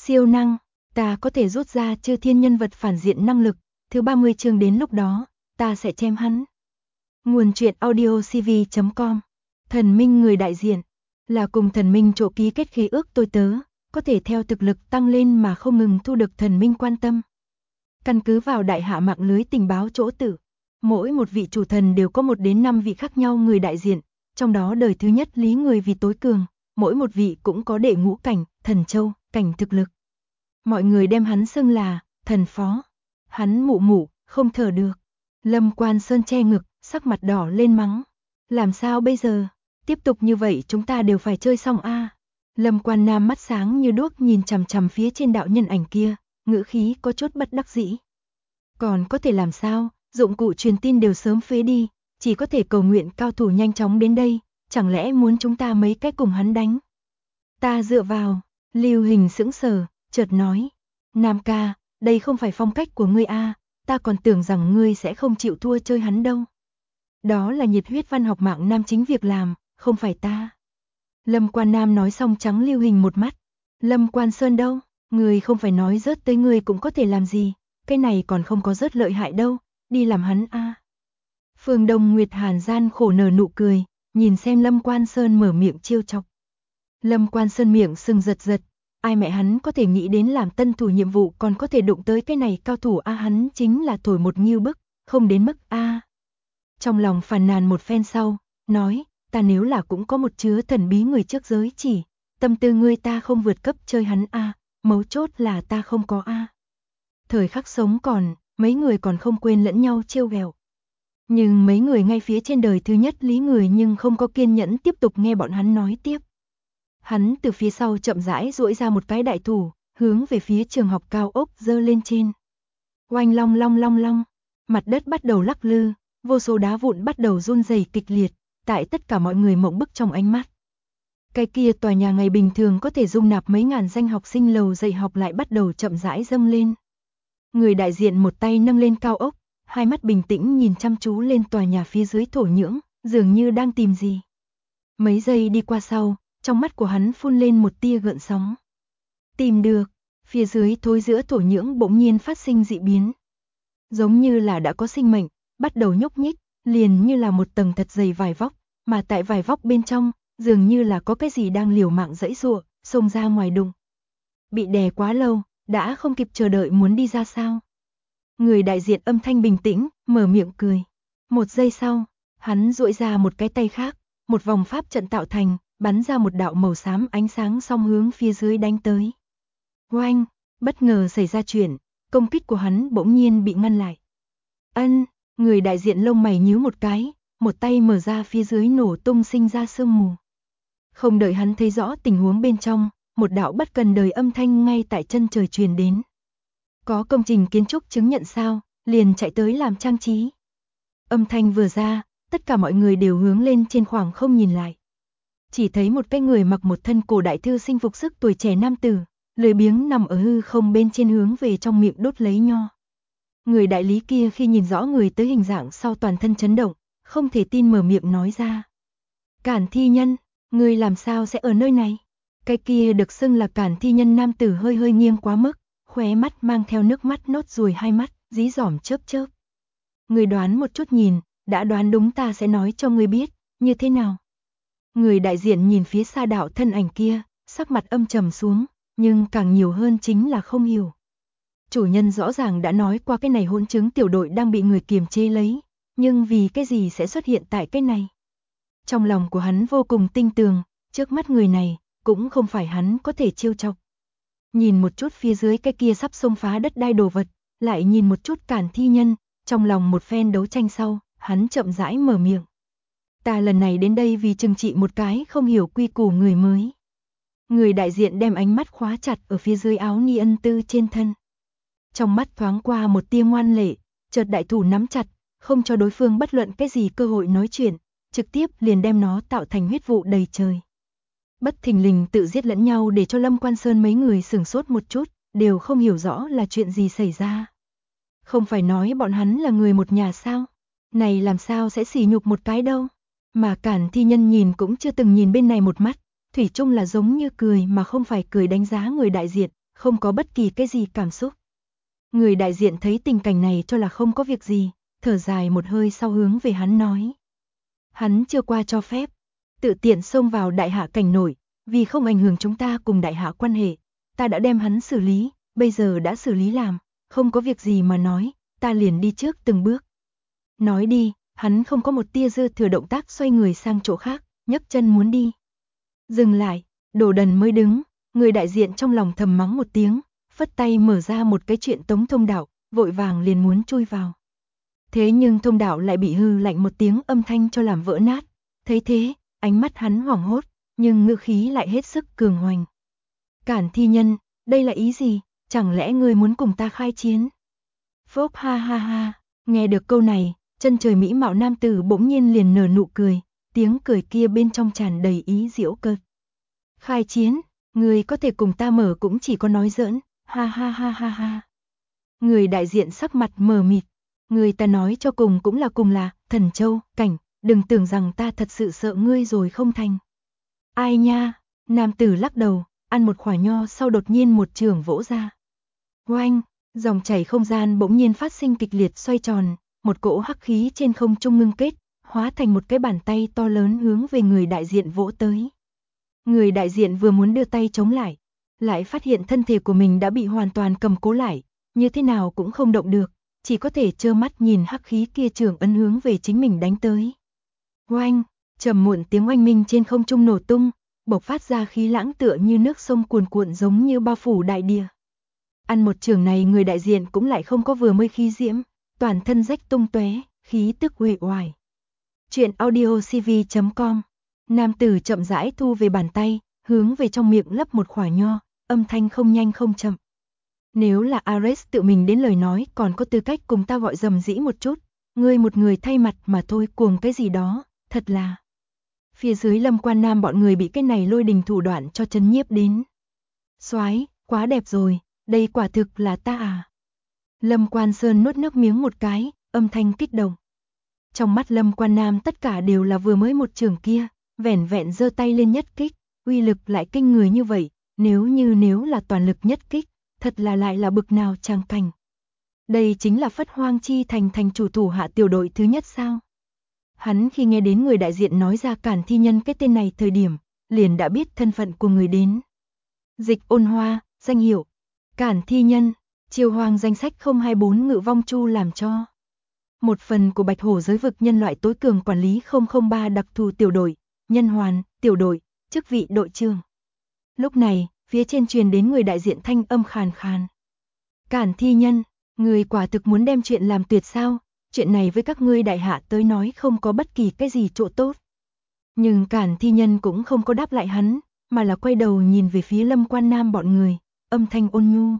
Siêu năng, ta có thể rút ra Chư Thiên nhân vật phản diện năng lực, thứ 30 chương đến lúc đó, ta sẽ chém hắn. Nguồn truyện audio cv.com. Thần minh người đại diện, là cùng thần minh chỗ ký kết khế ước tôi tớ, có thể theo thực lực tăng lên mà không ngừng thu được thần minh quan tâm. Căn cứ vào đại hạ mạng lưới tình báo chỗ tử, mỗi một vị chủ thần đều có 1 đến 5 vị khác nhau người đại diện, trong đó đời thứ nhất lý người vì tối cường, mỗi một vị cũng có đệ ngũ cảnh, thần châu, cảnh thực lực. Mọi người đem hắn xưng là thần phó. Hắn mụ mụ, không thở được. Lâm Quan Sơn che ngực, sắc mặt đỏ lên mắng. Làm sao bây giờ? Tiếp tục như vậy chúng ta đều phải chơi xong a. Lâm Quan Nam mắt sáng như đuốc nhìn chằm chằm phía trên đạo nhân ảnh kia, ngữ khí có chút bất đắc dĩ. Còn có thể làm sao, dụng cụ truyền tin đều sớm phế đi, chỉ có thể cầu nguyện cao thủ nhanh chóng đến đây, chẳng lẽ muốn chúng ta mấy cái cùng hắn đánh? Ta dựa vào, Lưu Hình sững sờ, chợt nói, Nam ca, đây không phải phong cách của ngươi a, ta còn tưởng rằng ngươi sẽ không chịu thua chơi hắn đâu. Đó là nhiệt huyết văn học mạng nam chính việc làm, không phải ta. Lâm Quan Nam nói xong trắng Lưu Hình một mắt. Lâm Quan Sơn đâu, ngươi không phải nói rớt tới ngươi cũng có thể làm gì, cái này còn không có rất lợi hại đâu, đi làm hắn a. Phương Đông Nguyệt Hàn gian khổ nở nụ cười, nhìn xem Lâm Quan Sơn mở miệng trêu chọc. Lâm Quan Sơn miệng sưng giật giật, ai mẹ hắn có thể nghĩ đến làm tân thủ nhiệm vụ còn có thể đụng tới cái này cao thủ a, hắn chính là thổi một nghiêu bức, không đến mức a. Trong lòng phàn nàn một phen sau, nói, ta nếu là cũng có một chứa thần bí người trước giới chỉ, tâm tư ngươi ta không vượt cấp chơi hắn a, mấu chốt là ta không có a. Thời khắc sống còn, mấy người còn không quên lẫn nhau trêu ghẹo. Nhưng mấy người ngay phía trên đời thứ nhất lý người nhưng không có kiên nhẫn tiếp tục nghe bọn hắn nói tiếp. Hắn từ phía sau chậm rãi duỗi ra một cái đại thủ, hướng về phía trường học cao ốc giơ lên trên. Oanh long long long long, mặt đất bắt đầu lắc lư, vô số đá vụn bắt đầu run rẩy kịch liệt, tại tất cả mọi người mộng bức trong ánh mắt. Cái kia tòa nhà ngày bình thường có thể dung nạp mấy ngàn danh học sinh lầu dạy học lại bắt đầu chậm rãi dâng lên. Người đại diện một tay nâng lên cao ốc, hai mắt bình tĩnh nhìn chăm chú lên tòa nhà phía dưới thổ nhưỡng, dường như đang tìm gì. Mấy giây đi qua sau, trong mắt của hắn phun lên một tia gợn sóng. Tìm được, phía dưới thối giữa thổ nhưỡng bỗng nhiên phát sinh dị biến. Giống như là đã có sinh mệnh, bắt đầu nhúc nhích, liền như là một tầng thật dày vải vóc, mà tại vải vóc bên trong, dường như là có cái gì đang liều mạng giãy giụa, xông ra ngoài đụng. Bị đè quá lâu, đã không kịp chờ đợi muốn đi ra sao. Người đại diện âm thanh bình tĩnh, mở miệng cười. Một giây sau, hắn duỗi ra một cái tay khác, một vòng pháp trận tạo thành, bắn ra một đạo màu xám ánh sáng song hướng phía dưới đánh tới. Oanh, bất ngờ xảy ra chuyện, công kích của hắn bỗng nhiên bị ngăn lại. Người đại diện lông mày nhíu một cái, một tay mở ra phía dưới nổ tung sinh ra sương mù. Không đợi hắn thấy rõ tình huống bên trong, một đạo bất cần đời âm thanh ngay tại chân trời truyền đến. Có công trình kiến trúc chứng nhận sao, liền chạy tới làm trang trí. Âm thanh vừa ra, tất cả mọi người đều hướng lên trên khoảng không nhìn lại. Chỉ thấy một cái người mặc một thân cổ đại thư sinh phục sức tuổi trẻ nam tử, lười biếng nằm ở hư không bên trên hướng về trong miệng đốt lấy nho. Người đại lý kia khi nhìn rõ người tới hình dạng sau toàn thân chấn động, không thể tin mở miệng nói ra. Cản thi nhân, ngươi làm sao sẽ ở nơi này? Cái kia được xưng là cản thi nhân nam tử hơi hơi nghiêng quá mức, khóe mắt mang theo nước mắt nốt ruồi hai mắt, dí dỏm chớp chớp. Ngươi đoán một chút nhìn, đã đoán đúng ta sẽ nói cho ngươi biết, như thế nào? Người đại diện nhìn phía xa đạo thân ảnh kia, sắc mặt âm trầm xuống, nhưng càng nhiều hơn chính là không hiểu. Chủ nhân rõ ràng đã nói qua cái này hỗn chứng tiểu đội đang bị người kiềm chế lấy, nhưng vì cái gì sẽ xuất hiện tại cái này? Trong lòng của hắn vô cùng tinh tường, trước mắt người này, cũng không phải hắn có thể trêu chọc. Nhìn một chút phía dưới cái kia sắp xông phá đất đai đồ vật, lại nhìn một chút cản thi nhân, trong lòng một phen đấu tranh sau, hắn chậm rãi mở miệng. Ta lần này đến đây vì trừng trị một cái không hiểu quy củ người mới. Người đại diện đem ánh mắt khóa chặt ở phía dưới áo ni ân tư trên thân. Trong mắt thoáng qua một tia ngoan lệ, chợt đại thủ nắm chặt, không cho đối phương bất luận cái gì cơ hội nói chuyện, trực tiếp liền đem nó tạo thành huyết vụ đầy trời. Bất thình lình tự giết lẫn nhau để cho Lâm Quan Sơn mấy người sửng sốt một chút, đều không hiểu rõ là chuyện gì xảy ra. Không phải nói bọn hắn là người một nhà sao? Này làm sao sẽ sỉ nhục một cái đâu? Mà cản thi nhân nhìn cũng chưa từng nhìn bên này một mắt, thủy chung là giống như cười mà không phải cười đánh giá người đại diện, không có bất kỳ cái gì cảm xúc. Người đại diện thấy tình cảnh này cho là không có việc gì, thở dài một hơi sau hướng về hắn nói. Hắn chưa qua cho phép, tự tiện xông vào đại hạ cảnh nổi, vì không ảnh hưởng chúng ta cùng đại hạ quan hệ, ta đã đem hắn xử lý, bây giờ đã xử lý làm, không có việc gì mà nói, ta liền đi trước từng bước. Nói đi, hắn không có một tia dư thừa động tác xoay người sang chỗ khác, nhấc chân muốn đi. Dừng lại, Đồ Đần mới đứng, người đại diện trong lòng thầm mắng một tiếng, phất tay mở ra một cái chuyện tống thông đạo, vội vàng liền muốn chui vào. Thế nhưng thông đạo lại bị hư lạnh một tiếng âm thanh cho làm vỡ nát, thấy thế, ánh mắt hắn hoảng hốt, nhưng ngữ khí lại hết sức cường hoành. Cản Thi Nhân, đây là ý gì, chẳng lẽ ngươi muốn cùng ta khai chiến? Phốc ha ha ha, nghe được câu này, chân trời mỹ mạo nam tử bỗng nhiên liền nở nụ cười, tiếng cười kia bên trong tràn đầy ý giễu cợt. Khai chiến, ngươi có thể cùng ta mở cũng chỉ có nói giỡn, ha ha ha ha ha. Người đại diện sắc mặt mờ mịt, người ta nói cho cùng cũng là Thần Châu, Cảnh, đừng tưởng rằng ta thật sự sợ ngươi rồi không thành. Ai nha, nam tử lắc đầu, ăn một quả nho sau đột nhiên một chưởng vỗ ra. Oanh, dòng chảy không gian bỗng nhiên phát sinh kịch liệt xoay tròn, một cỗ hắc khí trên không trung ngưng kết, hóa thành một cái bàn tay to lớn hướng về người đại diện vỗ tới. Người đại diện vừa muốn đưa tay chống lại phát hiện thân thể của mình đã bị hoàn toàn cầm cố lại, như thế nào cũng không động được, chỉ có thể trơ mắt nhìn hắc khí kia chưởng ấn hướng về chính mình đánh tới. Oanh, trầm muộn tiếng oanh minh trên không trung nổ tung, bộc phát ra khí lãng tựa như nước sông cuồn cuộn giống như bao phủ đại địa. Ăn một chưởng này người đại diện cũng lại không có vừa mới khí diễm, toàn thân rách tung tóe, khí tức uể oải. Chuyện audiocv.com. Nam tử chậm rãi thu về bàn tay, hướng về trong miệng lấp một quả nho, âm thanh không nhanh không chậm. Nếu là Ares tự mình đến lời nói còn có tư cách cùng ta gọi dầm dĩ một chút, ngươi một người thay mặt mà thôi cuồng cái gì đó, thật là. Phía dưới Lâm Quan Nam bọn người bị cái này lôi đình thủ đoạn cho chấn nhiếp đến. Soái, quá đẹp rồi, đây quả thực là ta à. Lâm Quan Sơn nuốt nước miếng một cái, âm thanh kích động. Trong mắt Lâm Quan Nam tất cả đều là vừa mới một trường kia, vẻn vẹn giơ tay lên nhất kích, uy lực lại kinh người như vậy, nếu là toàn lực nhất kích, thật là lại là bực nào tràng cảnh. Đây chính là Phất Hoang Chi thành thành chủ thủ hạ tiểu đội thứ nhất sao? Hắn khi nghe đến người đại diện nói ra Cản Thi Nhân cái tên này thời điểm, liền đã biết thân phận của người đến. Dịch Ôn Hoa, danh hiệu Cản Thi Nhân, Triều Hoàng danh sách 024 Ngự Vong Chu làm cho. Một phần của Bạch Hổ giới vực nhân loại tối cường quản lý 003 đặc thù tiểu đội, nhân hoàn, tiểu đội, chức vị đội trưởng. Lúc này, phía trên truyền đến người đại diện thanh âm khàn khàn. Cản Thi Nhân, người quả thực muốn đem chuyện làm tuyệt sao, chuyện này với các ngươi đại hạ tới nói không có bất kỳ cái gì chỗ tốt. Nhưng Cản Thi Nhân cũng không có đáp lại hắn, mà là quay đầu nhìn về phía Lâm Quan Nam bọn người, âm thanh ôn nhu.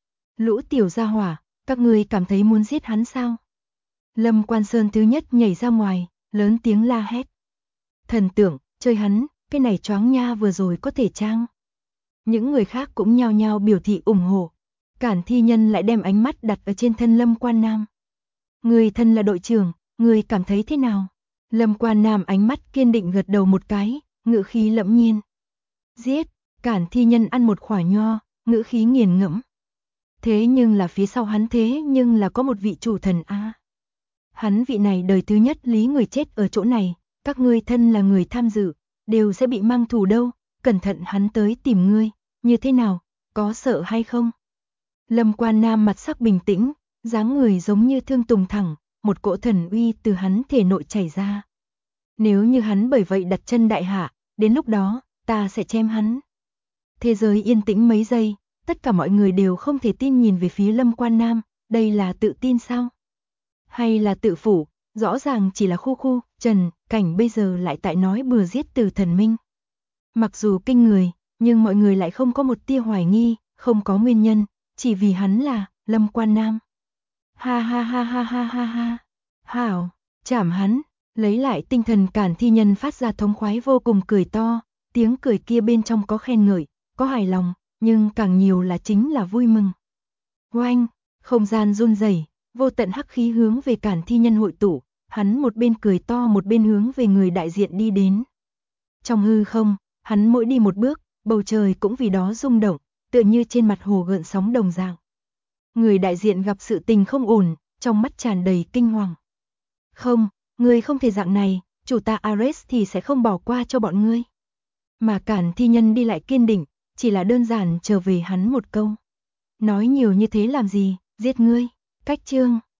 Lũ tiểu gia hỏa, các ngươi cảm thấy muốn giết hắn sao? Lâm Quan Sơn thứ nhất nhảy ra ngoài, lớn tiếng la hét. Thần tưởng, chơi hắn, cái này choáng nha vừa rồi có thể trang. Những người khác cũng nhao nhao biểu thị ủng hộ. Cản Thi Nhân lại đem ánh mắt đặt ở trên thân Lâm Quan Nam. Người thân là đội trưởng, người cảm thấy thế nào? Lâm Quan Nam ánh mắt kiên định gật đầu một cái, ngữ khí lẫm nhiên. Giết, Cản Thi Nhân ăn một quả nho, ngữ khí nghiền ngẫm. Thế nhưng là phía sau hắn thế nhưng là có một vị chủ thần a. Hắn vị này đời thứ nhất lý người chết ở chỗ này, các ngươi thân là người tham dự, đều sẽ bị mang thù đâu, cẩn thận hắn tới tìm ngươi, như thế nào, có sợ hay không? Lâm Quan Nam mặt sắc bình tĩnh, dáng người giống như thương tùng thẳng, một cỗ thần uy từ hắn thể nội chảy ra. Nếu như hắn bởi vậy đặt chân đại hạ, đến lúc đó, ta sẽ chém hắn. Thế giới yên tĩnh mấy giây, tất cả mọi người đều không thể tin nhìn về phía Lâm Quan Nam, đây là tự tin sao? Hay là tự phủ, rõ ràng chỉ là khu, Trần, Cảnh bây giờ lại tại nói bừa giết từ thần minh. Mặc dù kinh người, nhưng mọi người lại không có một tia hoài nghi, không có nguyên nhân, chỉ vì hắn là Lâm Quan Nam. Ha ha ha ha ha ha ha. Hảo, chảm hắn, lấy lại tinh thần Cản Thi Nhân phát ra thống khoái vô cùng cười to, tiếng cười kia bên trong có khen ngợi, có hài lòng, nhưng càng nhiều là chính là vui mừng. Oanh, không gian run rẩy, vô tận hắc khí hướng về Cản Thi Nhân hội tụ, hắn một bên cười to một bên hướng về người đại diện đi đến. Trong hư không, hắn mỗi đi một bước, bầu trời cũng vì đó rung động, tựa như trên mặt hồ gợn sóng đồng dạng. Người đại diện gặp sự tình không ổn, trong mắt tràn đầy kinh hoàng. Không, ngươi không thể dạng này, chủ ta Ares thì sẽ không bỏ qua cho bọn ngươi. Mà Cản Thi Nhân đi lại kiên định, chỉ là đơn giản trở về hắn một câu. Nói nhiều như thế làm gì, giết ngươi. Cách chương